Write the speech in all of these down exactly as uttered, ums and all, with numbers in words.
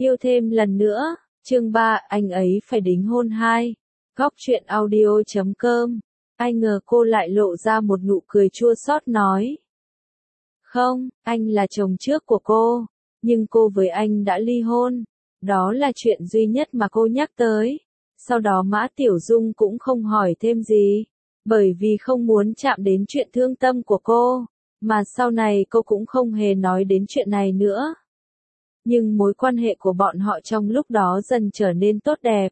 Yêu thêm lần nữa, chương ba, anh ấy phải đính hôn hai. Góc truyện audio chấm com. Ai ngờ cô lại lộ ra một nụ cười chua xót nói. Không, anh là chồng trước của cô, nhưng cô với anh đã ly hôn. Đó là chuyện duy nhất mà cô nhắc tới. Sau đó Mã Tiểu Dung cũng không hỏi thêm gì, bởi vì không muốn chạm đến chuyện thương tâm của cô, mà sau này cô cũng không hề nói đến chuyện này nữa. Nhưng mối quan hệ của bọn họ trong lúc đó dần trở nên tốt đẹp.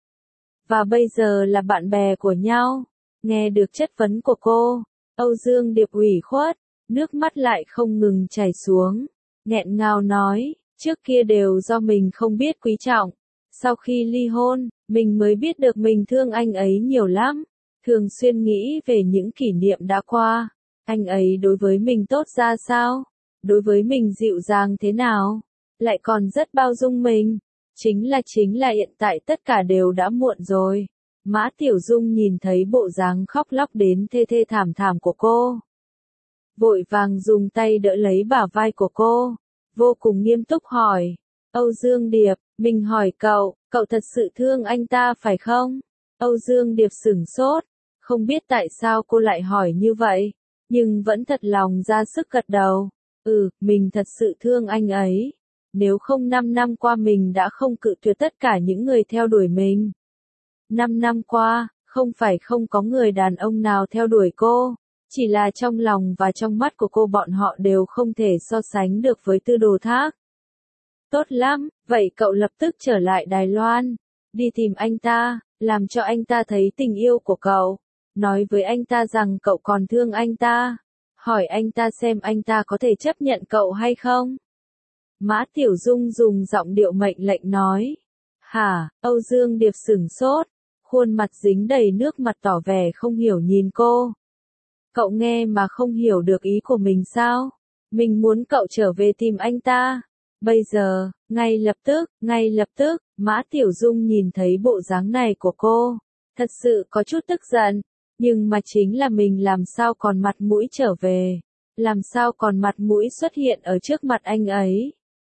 Và bây giờ là bạn bè của nhau. Nghe được chất vấn của cô, Âu Dương Điệp ủy khuất, nước mắt lại không ngừng chảy xuống, nghẹn ngào nói, trước kia đều do mình không biết quý trọng. Sau khi ly hôn, mình mới biết được mình thương anh ấy nhiều lắm, thường xuyên nghĩ về những kỷ niệm đã qua. Anh ấy đối với mình tốt ra sao? Đối với mình dịu dàng thế nào? Lại còn rất bao dung mình. Chính là chính là hiện tại tất cả đều đã muộn rồi. Mã Tiểu Dung nhìn thấy bộ dáng khóc lóc đến thê thê thảm thảm của cô, vội vàng dùng tay đỡ lấy bả vai của cô, vô cùng nghiêm túc hỏi, Âu Dương Điệp, mình hỏi cậu, cậu thật sự thương anh ta phải không? Âu Dương Điệp sửng sốt, không biết tại sao cô lại hỏi như vậy, nhưng vẫn thật lòng ra sức gật đầu, ừ, mình thật sự thương anh ấy. Nếu không năm năm qua mình đã không cự tuyệt tất cả những người theo đuổi mình. Năm năm qua, không phải không có người đàn ông nào theo đuổi cô, chỉ là trong lòng và trong mắt của cô bọn họ đều không thể so sánh được với Tư Đồ Thác. Tốt lắm, vậy cậu lập tức trở lại Đài Loan, đi tìm anh ta, làm cho anh ta thấy tình yêu của cậu, nói với anh ta rằng cậu còn thương anh ta, hỏi anh ta xem anh ta có thể chấp nhận cậu hay không. Mã Tiểu Dung dùng giọng điệu mệnh lệnh nói. Hả, Âu Dương Điệp sửng sốt, khuôn mặt dính đầy nước mặt tỏ vẻ không hiểu nhìn cô. Cậu nghe mà không hiểu được ý của mình sao? Mình muốn cậu trở về tìm anh ta. Bây giờ, ngay lập tức, ngay lập tức, Mã Tiểu Dung nhìn thấy bộ dáng này của cô. Thật sự có chút tức giận, nhưng mà chính là mình làm sao còn mặt mũi trở về. Làm sao còn mặt mũi xuất hiện ở trước mặt anh ấy.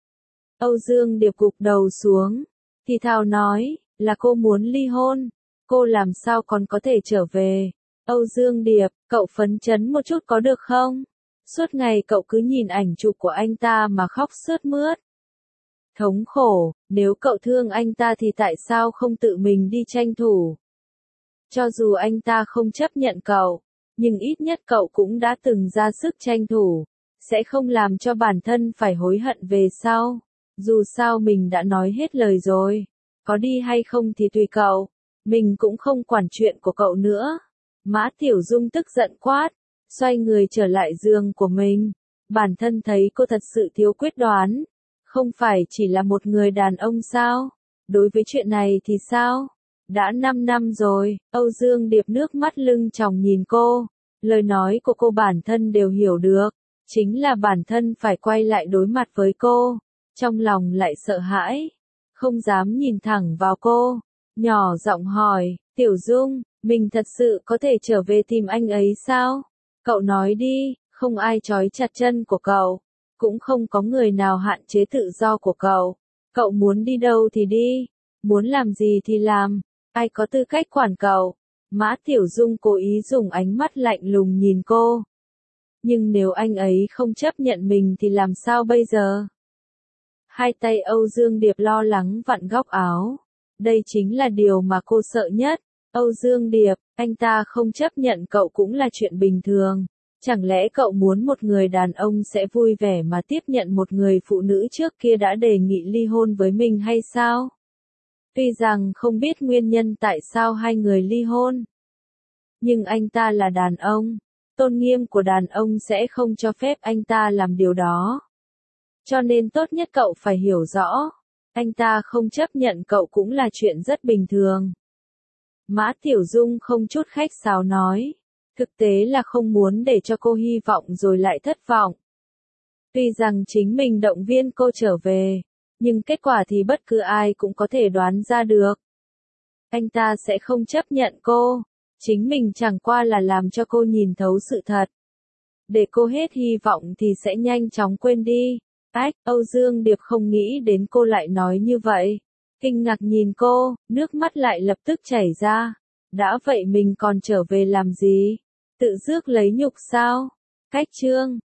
Âu Dương Điệp gục đầu xuống, thì thào nói, là cô muốn ly hôn, cô làm sao còn có thể trở về. Âu Dương Điệp, cậu phấn chấn một chút có được không? Suốt ngày cậu cứ nhìn ảnh chụp của anh ta mà khóc sướt mướt. Thống khổ, nếu cậu thương anh ta thì tại sao không tự mình đi tranh thủ? Cho dù anh ta không chấp nhận cậu, nhưng ít nhất cậu cũng đã từng ra sức tranh thủ, sẽ không làm cho bản thân phải hối hận về sau. Dù sao mình đã nói hết lời rồi, có đi hay không thì tùy cậu, mình cũng không quản chuyện của cậu nữa. Mã Tiểu Dung tức giận quát, xoay người trở lại giường của mình, bản thân thấy cô thật sự thiếu quyết đoán, không phải chỉ là một người đàn ông sao? Đối với chuyện này thì sao? Đã năm năm rồi, Âu Dương Điệp nước mắt lưng tròng nhìn cô, lời nói của cô bản thân đều hiểu được, chính là bản thân phải quay lại đối mặt với cô. Trong lòng lại sợ hãi, không dám nhìn thẳng vào cô, nhỏ giọng hỏi, Tiểu Dung, mình thật sự có thể trở về tìm anh ấy sao? Cậu nói đi, không ai trói chặt chân của cậu, cũng không có người nào hạn chế tự do của cậu, cậu muốn đi đâu thì đi, muốn làm gì thì làm, ai có tư cách quản cậu? Mã Tiểu Dung cố ý dùng ánh mắt lạnh lùng nhìn cô. Nhưng nếu anh ấy không chấp nhận mình thì làm sao bây giờ? Hai tay Âu Dương Điệp lo lắng vặn góc áo. Đây chính là điều mà cô sợ nhất. Âu Dương Điệp, anh ta không chấp nhận cậu cũng là chuyện bình thường. Chẳng lẽ cậu muốn một người đàn ông sẽ vui vẻ mà tiếp nhận một người phụ nữ trước kia đã đề nghị ly hôn với mình hay sao? Tuy rằng không biết nguyên nhân tại sao hai người ly hôn, nhưng anh ta là đàn ông. Tôn nghiêm của đàn ông sẽ không cho phép anh ta làm điều đó. Cho nên tốt nhất cậu phải hiểu rõ, anh ta không chấp nhận cậu cũng là chuyện rất bình thường. Mã Tiểu Dung không chút khách sáo nói, thực tế là không muốn để cho cô hy vọng rồi lại thất vọng. Tuy rằng chính mình động viên cô trở về, nhưng kết quả thì bất cứ ai cũng có thể đoán ra được. Anh ta sẽ không chấp nhận cô, chính mình chẳng qua là làm cho cô nhìn thấu sự thật. Để cô hết hy vọng thì sẽ nhanh chóng quên đi. Ách, Âu Dương Điệp không nghĩ đến cô lại nói như vậy. Kinh ngạc nhìn cô, nước mắt lại lập tức chảy ra. Đã vậy mình còn trở về làm gì? Tự rước lấy nhục sao? Cách chương